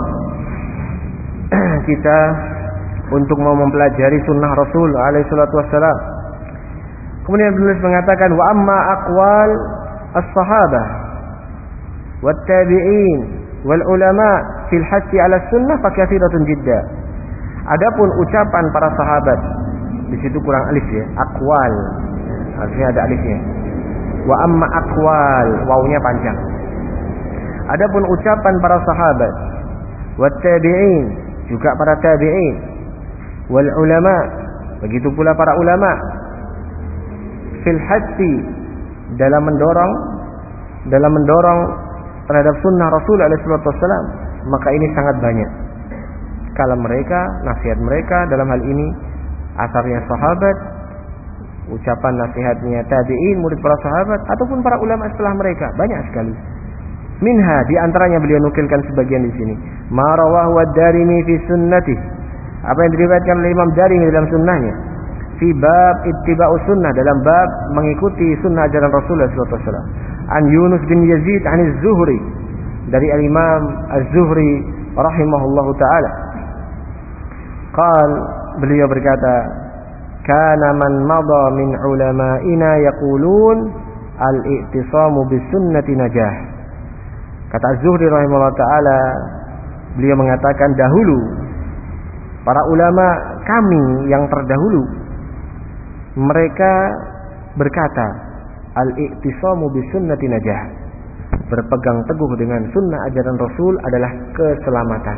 kita untuk mau mempelajari sunnah Rasul alaihi salatu wassalam. Kemudian penulis mengatakan, wa amma aqwal as-sahabah wat tabi'in wal ulama fil hasi 'ala sunnah fa katsiratun jidda. Adapun ucapan para sahabat, di situ kurang alif ya, aqwal. Harusnya ada alifnya. Wa amma aqwal, wawunya panjang. Adapun ucapan para sahabat, wat tabi'in, juga para tabi'in, wal ulama, begitu pula para ulama, fil hasi, dalam mendorong dalam mendorong terhadap sunnah Rasul alaihi wasallam, maka ini sangat banyak. Kalam mereka, nasihat mereka dalam hal ini, asarnya sahabat, ucapan nasihatnya tabi'in, murid para sahabat, ataupun para ulama setelah mereka, banyak sekali. Minha, di antaranya beliau nukilkan sebagian di sini. Ma rawahu ad-Darimi fi sunnati. Apa yang diriwayatkan oleh Imam Darimi dalam sunnahnya. Fi bab ittiba'us sunnah, dalam bab mengikuti sunnah ajaran Rasulullah sallallahu alaihi wasallam. An Yunus bin Yazid an Az-Zuhri, dari al-Imam Az-Zuhri rahimahullahu taala. Qal, beliau berkata, kana man madha min ulama'ina yaqulun al-i'tisamu bis sunnati najah. Kata Az-Zuhri rahimahullah ta'ala, beliau mengatakan dahulu para ulama kami yang terdahulu, mereka berkata al-i'tisamu bisunnati najah, berpegang teguh dengan sunnah ajaran Rasul adalah keselamatan,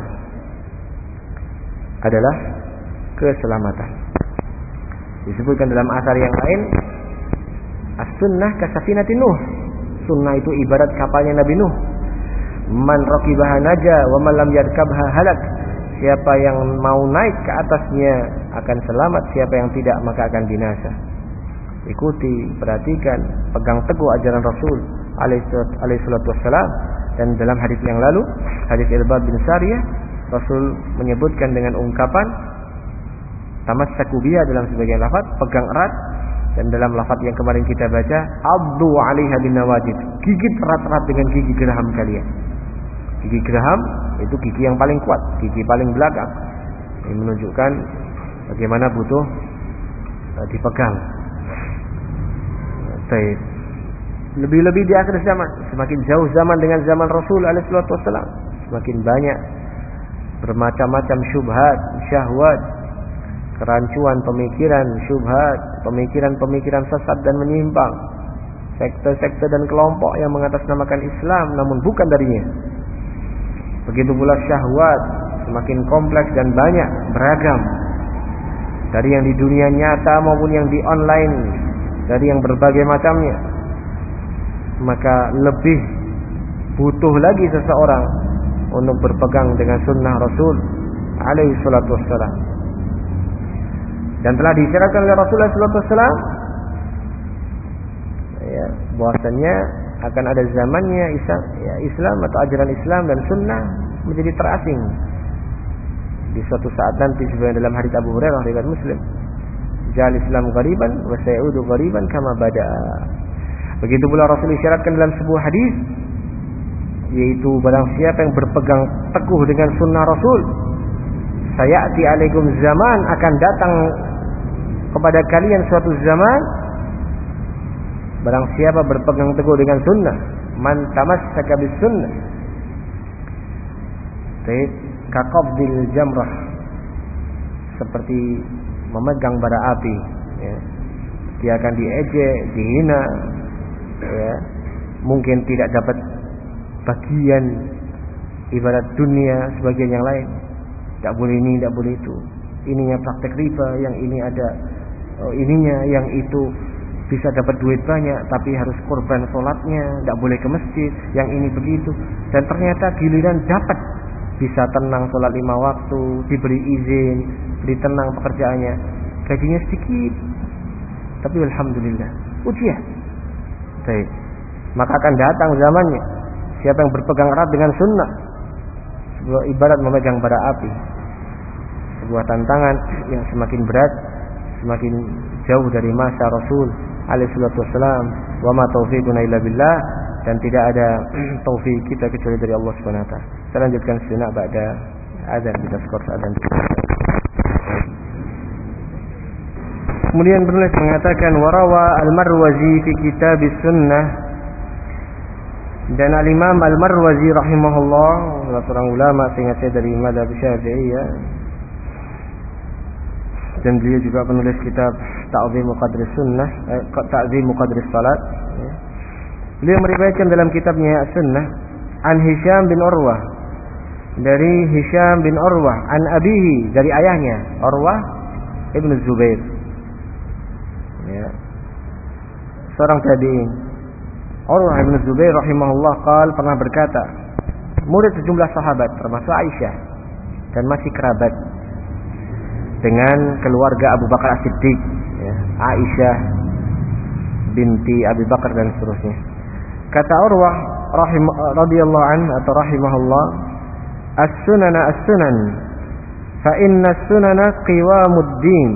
adalah keselamatan. Disebutkan dalam asar yang lain, as-sunnah kasafinatin Nuh, sunnah itu ibarat kapalnya Nabi Nuh. Man raqibaha naja wa man lam yarkabha halak. Siapa yang mau naik ke atasnya akan selamat, siapa yang tidak maka akan binasa. Ikuti, perhatikan, pegang teguh ajaran Rasul alaihi salatu wassalam. Dan dalam hadis yang lalu, hadis Irbad bin Sariyah, Rasul menyebutkan dengan ungkapan tamassaku biha dalam sebagian lafaz, pegang erat. Dan dalam lafaz yang kemarin kita baca, addu 'alaiha bin nawajid, gigit erat-erat dengan gigi geraham kalian. Gigi geraham itu gigi yang paling kuat, gigi paling belakang. Ini menunjukkan bagaimana butuh uh, dipegang. Baik. Lebih-lebih di akhir zaman, semakin jauh zaman dengan zaman Rasul alaihi wasallam, semakin banyak bermacam-macam syubhat, syahwat, kerancuan pemikiran, syubhat, pemikiran-pemikiran sesat dan menyimpang. sekte-sekte dan kelompok yang mengatasnamakan Islam namun bukan darinya. Begitu pula syahwat semakin kompleks dan banyak, beragam, dari yang di dunia nyata maupun yang di online, dari yang berbagai macamnya. Maka lebih butuh lagi seseorang untuk berpegang dengan sunnah Rasul alaihi salatu wassalam. Dan telah disyaratkan oleh Rasulullah sallallahu alaihi wasallam ya, bahwasanya akan ada zamannya Islam, ya, Islam atau ajaran Islam dan sunnah menjadi terasing di suatu saat nanti, sebenarnya dalam hadits Abu Hurairah riwayat Muslim, jal Islam ghariban wa sayudu ghariban kama bada'a. Begitu pula Rasul isyaratkan dalam sebuah hadis, yaitu barang siapa yang berpegang teguh dengan sunnah Rasul, sayati alaikum zaman, akan datang kepada kalian suatu zaman, barang siapa berpegang teguh dengan sunnah, man tamassaka bis sunnah, baik kaqabdil jamrah, seperti memegang bara api, ya. Dia akan diejek, dihina, ya. Mungkin tidak dapat bagian ibarat dunia sebagian yang lain. Tidak boleh ini, tidak boleh itu. Ininya praktek riba, yang ini ada oh, ininya, yang itu bisa dapat duit banyak tapi harus korban sholatnya, tidak boleh ke masjid, yang ini begitu. Dan ternyata giliran dapat, bisa tenang sholat lima waktu, diberi izin, diberi tenang pekerjaannya, gajinya sedikit, tapi alhamdulillah ujian. Baik, maka akan datang zamannya, siapa yang berpegang erat dengan sunnah, sebuah ibarat memegang bara api, sebuah tantangan yang semakin berat, semakin jauh dari masa Rasul alaihi salatu wassalam. Wa ma taufiquna illa billah, dan tidak ada taufik kita kecuali dari Allah Subhanahu wa taala. Kita lanjutkan sejenak pada azan, kita skor azan. Kemudian penulis mengatakan warawa al-Marwazi fi kitab sunnah, dan al-Imam al-Marwazi rahimahullah, salah seorang ulama seingat saya dari mazhab Syafi'iyah, dan beliau juga penulis kitab Ta'zim Qadris Sunnah, eh, Ta'zim Qadris Salat, ya. Beliau meriwayatkan dalam kitabnya As-Sunnah an Hisham bin Urwah, dari Hisham bin Urwah, an abihi, dari ayahnya Urwah ibn Zubair, ya, seorang tabi'in. Urwah ibn Zubair rahimahullah qal, pernah berkata, murid sejumlah sahabat termasuk Aisyah, dan masih kerabat dengan keluarga Abu Bakar As-Siddiq, ya, Aisyah binti Abu Bakar dan seterusnya. Kata Urwah rahim radhiyallahu an atau rahimahullah, as-sunana as-sunan fa inna as-sunana qiwamuddin.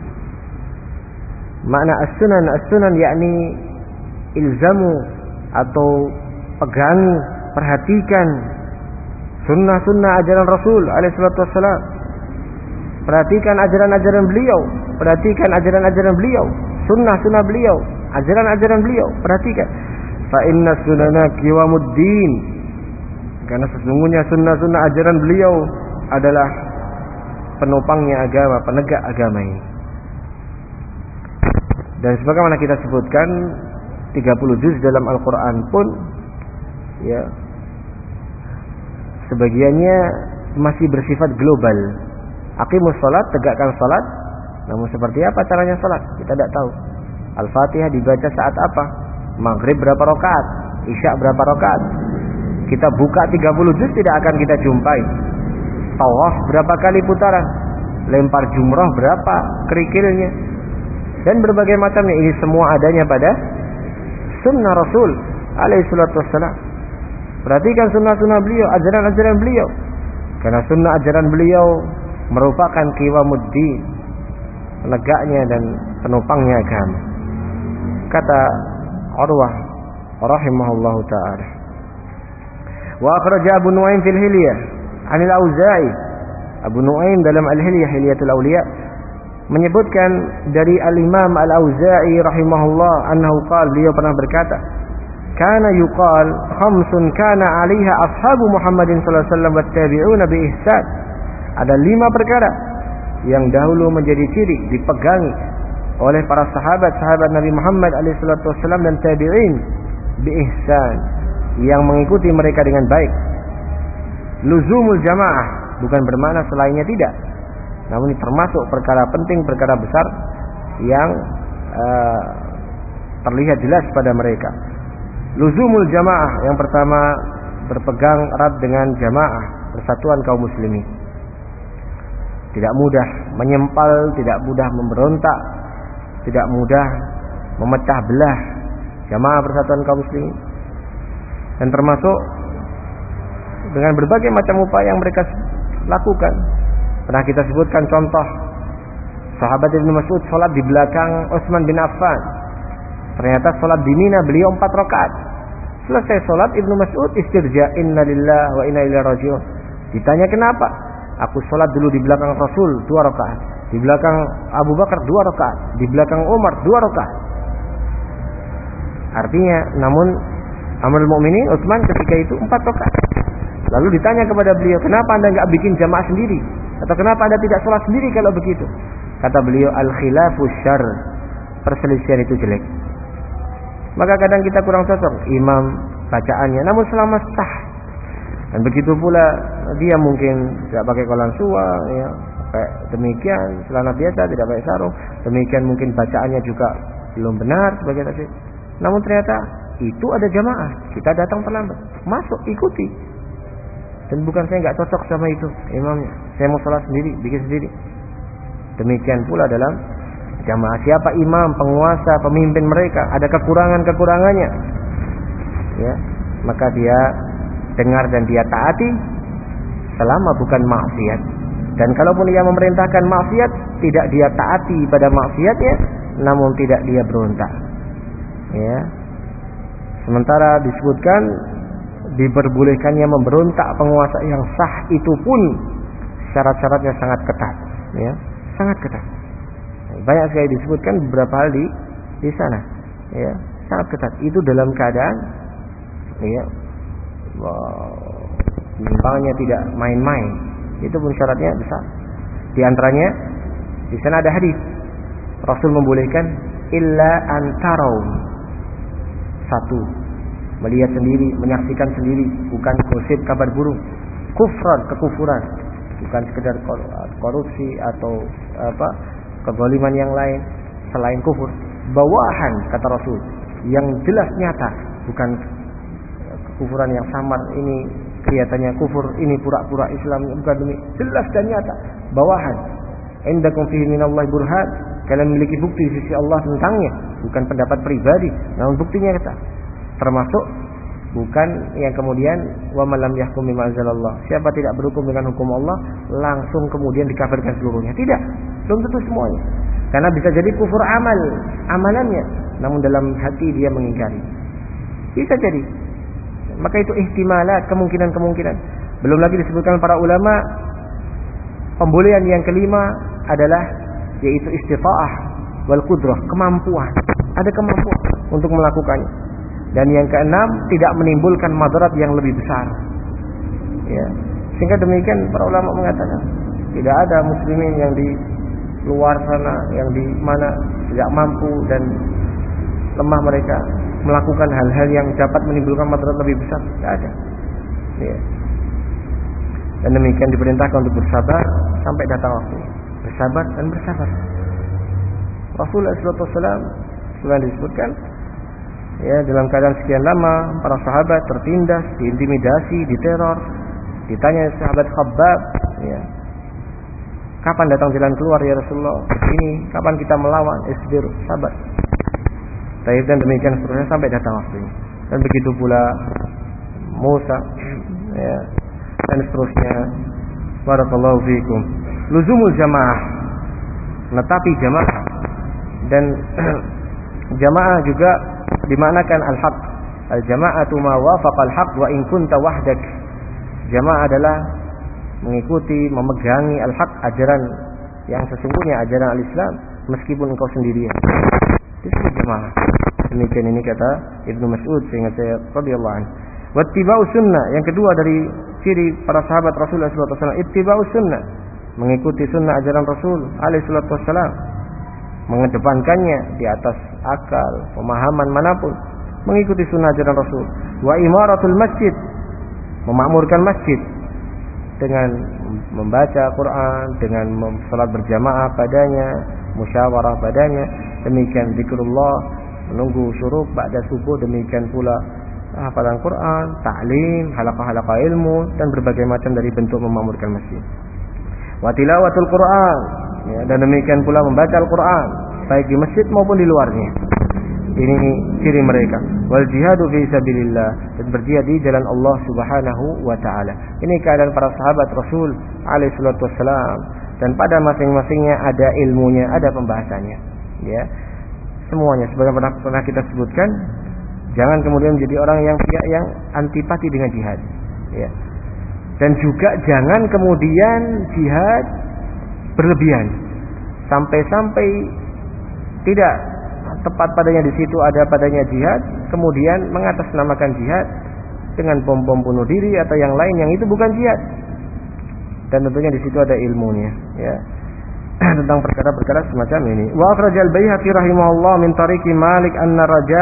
Makna as-sunan as-sunan yakni ilzamu atau pegangi, perhatikan sunnah-sunnah ajaran Rasul alaihi salatu wassalam. Perhatikan ajaran-ajaran beliau, perhatikan ajaran-ajaran beliau, sunnah-sunnah beliau, ajaran-ajaran beliau, perhatikan. Fa inna sunana qiwamuddin, karena sesungguhnya sunnah-sunnah ajaran beliau adalah penopangnya agama, penegak agama ini. Dan sebagaimana kita sebutkan, tiga puluh juz dalam Al-Quran pun, ya, sebagiannya masih bersifat global. Aqimus salat, tegakkan salat. Namun seperti apa caranya salat? Kita tidak tahu. Al-Fatihah dibaca saat apa? Maghrib berapa rakaat? Isya berapa rakaat? Kita buka tiga puluh juz, tidak akan kita jumpai. Tawaf berapa kali putaran? Lempar jumrah berapa kerikilnya? Dan berbagai macamnya. Ini semua adanya pada sunnah Rasul alaihi salatu wassalam. Perhatikan sunnah-sunnah beliau, ajaran-ajaran beliau. Karena sunnah ajaran beliau merupakan qiwamuddin, penegaknya dan penopangnya agama. Kata Urwah rahimahullahu ta'ala. Wa akhraja Abu Nu'aim fil Hilyah 'an al-Auza'i. Abu Nu'aim dalam Al-Hilyah, Hilyatul Awliya, menyebutkan dari Al-Imam Al-Auza'i rahimahullah annahu qala, beliau pernah berkata, kana yuqal khamsun kana 'alaiha ashabu Muhammadin sallallahu alaihi wasallam wat tabi'una bi ihsan. Ada lima perkara yang dahulu menjadi ciri, dipegangi oleh para sahabat-sahabat Nabi Muhammad alaihi salatu wasallam dan tabi'in bi ihsan, yang mengikuti mereka dengan baik. Luzumul jamaah bukan bermakna selainnya tidak, namun ini termasuk perkara penting, perkara besar yang uh, terlihat jelas pada mereka. Luzumul jamaah, yang pertama berpegang erat dengan jamaah, persatuan kaum muslimin. Tidak mudah menyempal, tidak mudah memberontak, tidak mudah memecah belah jamaah persatuan kaum muslimin. Dan termasuk dengan berbagai macam upaya yang mereka lakukan. Pernah kita sebutkan contoh sahabat Ibnu Mas'ud salat di belakang Utsman bin Affan. Ternyata salat di Mina beliau empat rakaat. Selesai salat Ibnu Mas'ud istirja, inna lillahi wa inna ilaihi raji'un. Ditanya kenapa? Aku salat dulu di belakang Rasul dua rakaat, di belakang Abu Bakar dua rakaat, di belakang Umar dua rakaat. Artinya, namun Amirul Mukminin Utsman ketika itu empat rakaat. Lalu ditanya kepada beliau, kenapa anda enggak bikin jamaah sendiri? Atau kenapa anda tidak sholat sendiri kalau begitu? Kata beliau, al-khilafu syarr, perselisihan itu jelek. Maka kadang kita kurang cocok imam bacaannya, namun selama sah. Dan begitu pula dia mungkin tidak pakai kolan suang, ya, pakai demikian celana biasa, tidak pakai sarung. Demikian mungkin bacaannya juga belum benar sebagai tadi. Namun ternyata itu ada jamaah, kita datang terlambat, masuk ikuti. Dan bukan saya nggak cocok sama itu imamnya, saya mau sholat sendiri, bikin sendiri. Demikian pula dalam jamaah, siapa imam, penguasa, pemimpin mereka ada kekurangan-kekurangannya, ya, maka dia dengar dan dia taati selama bukan maksiat. Dan kalaupun ia memerintahkan maksiat, tidak dia taati pada maksiatnya, namun tidak dia berontak, ya. Sementara disebutkan diperbolehkannya memberontak penguasa yang sah itu pun syarat-syaratnya sangat ketat, ya, sangat ketat. Banyak sekali disebutkan beberapa hal di di sana, ya, sangat ketat. Itu dalam keadaan, ya, penyimpangannya tidak main-main. Itu pun syaratnya besar. Di antaranya di sana ada hadis Rasul membolehkan illa antarau, satu, melihat sendiri, menyaksikan sendiri, bukan gosip kabar burung, kufran, kekufuran, bukan sekedar korupsi atau apa kezaliman yang lain selain kufur. Bawahan, kata Rasul, yang jelas nyata, bukan kekufuran yang samar, ini kelihatannya kufur, ini pura-pura Islam, bukan demi, jelas dan nyata. Bawahan, indakum fihi minallahi burhan, kalian memiliki bukti di sisi Allah tentangnya, bukan pendapat pribadi, namun buktinya nyata. Termasuk bukan yang kemudian wa man lam yahkum bima anzalallah, siapa tidak berhukum dengan hukum Allah langsung kemudian dikafirkan seluruhnya. Tidak, belum tentu semuanya. Karena bisa jadi kufur amal, amalannya, namun dalam hati dia mengingkari. Bisa jadi. Maka itu ihtimalat, kemungkinan-kemungkinan. Belum lagi disebutkan para ulama, pembolehan yang kelima adalah yaitu istita'ah wal qudrah, kemampuan. Ada kemampuan untuk melakukannya. Dan yang keenam, tidak menimbulkan madarat yang lebih besar, ya. Sehingga demikian para ulama mengatakan tidak ada muslimin yang di luar sana, yang di mana tidak mampu dan lemah mereka melakukan hal-hal yang dapat menimbulkan madarat lebih besar. Tidak ada, ya. Dan demikian diperintahkan untuk bersabar sampai datang waktu. Bersabar dan bersabar. Rasulullah shallallahu alaihi wasallam sudah disebutkan, ya, dalam keadaan sekian lama para sahabat tertindas, diintimidasi, diteror. Ditanya sahabat Khabbab, ya, kapan datang jalan keluar ya Rasulullah? Ini kapan kita melawan? Isbir, sabar. Taib dan demikian seterusnya sampai datang waktunya. Dan begitu pula Musa, ya, dan seterusnya. Barakallahu fiikum. Luzumul jamaah, menetapi jamaah, dan jamaah juga dimaknakan al-haq. Al-jama'atu ma wafaqa al-haq wa in kunta wahdak. Jamaah adalah mengikuti, memegangi al-haq, ajaran yang sesungguhnya, ajaran al-Islam, meskipun engkau sendirian. Disebut jamaah. Demikian ini kata Ibnu Mas'ud, sehingga saya radhiyallahu anhu. Wattiba'u sunnah, yang kedua dari ciri para sahabat Rasulullah sallallahu alaihi wasallam, ittiba'u sunnah, mengikuti sunnah ajaran Rasul alaihi salatu wasallam. mengedepankannya di atas akal, pemahaman manapun, mengikuti sunnah ajaran Rasul. Wa imaratul masjid, memakmurkan masjid dengan membaca Quran, dengan salat berjamaah padanya, musyawarah padanya, demikian zikrullah, menunggu syuruk ba'da subuh, demikian pula hafalan Quran, ta'lim, halaqah-halaqah ilmu, dan berbagai macam dari bentuk memakmurkan masjid. Wa tilawatul Quran, ya, dan demikian pula membaca Al-Quran baik di masjid maupun di luarnya. Ini ciri mereka. Wal jihadu fi sabilillah, dan berjihad di jalan Allah Subhanahu wa taala. Ini keadaan para sahabat Rasul alaihi salatu wassalam, dan pada masing-masingnya ada ilmunya, ada pembahasannya, ya. Semuanya sebagaimana pernah kita sebutkan, jangan kemudian menjadi orang yang pihak yang antipati dengan jihad, ya. Dan juga jangan kemudian jihad berlebihan sampai-sampai tidak tepat padanya di situ ada padanya jihad, kemudian mengatasnamakan jihad dengan bom-bom bunuh diri atau yang lain yang itu bukan jihad. Dan tentunya di situ ada ilmunya, ya, tentang perkara-perkara semacam ini. Wa akhrajal Baihaqi rahimahullah min tariqi Malik anna Raja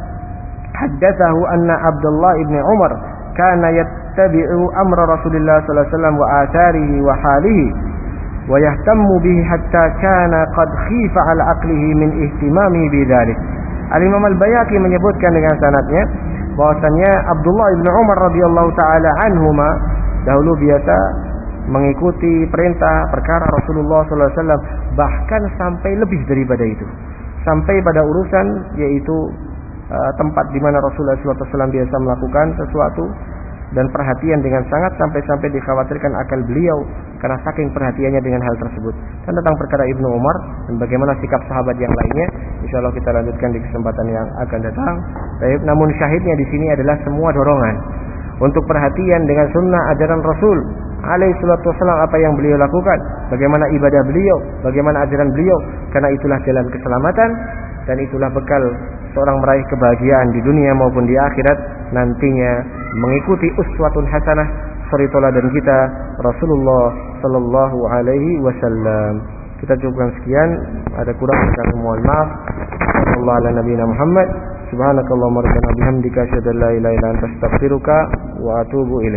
haddatsahu anna Abdullah ibn Umar kana yattabi'u amra Rasulillah sallallahu alaihi wasallam wa atharihi wa halihi wa yahtammu bihi hatta kana qad khifa ala aqlihi min ihtimami bidzalik. Al-Imam Al-Baihaqi menyebutkan dengan sanadnya bahwasanya Abdullah ibn Umar radhiyallahu taala anhuma dahulu biasa mengikuti perintah perkara Rasulullah sallallahu alaihi wasallam, bahkan sampai lebih daripada itu, sampai pada urusan yaitu uh, tempat di mana Rasulullah sallallahu alaihi wasallam biasa melakukan sesuatu, dan perhatian dengan sangat sampai-sampai dikhawatirkan akal beliau karena saking perhatiannya dengan hal tersebut. Dan tentang perkara Ibnu Umar dan bagaimana sikap sahabat yang lainnya, insyaallah kita lanjutkan di kesempatan yang akan datang. Baik, namun syahidnya di sini adalah semua dorongan untuk perhatian dengan sunnah ajaran Rasul alaihi salatu wasallam, apa yang beliau lakukan, bagaimana ibadah beliau, bagaimana ajaran beliau, karena itulah jalan keselamatan dan itulah bekal seorang meraih kebahagiaan di dunia maupun di akhirat nantinya, mengikuti uswatun hasanah suri teladan kita Rasulullah sallallahu alaihi wasallam. Kita cukupkan sekian, ada kurang kami mohon maaf. Sallallahu ala nabiyina Muhammad, subhanakallahumma rabbana bihamdika asyhadu an la ilaha illa anta astaghfiruka wa atubu ilaik.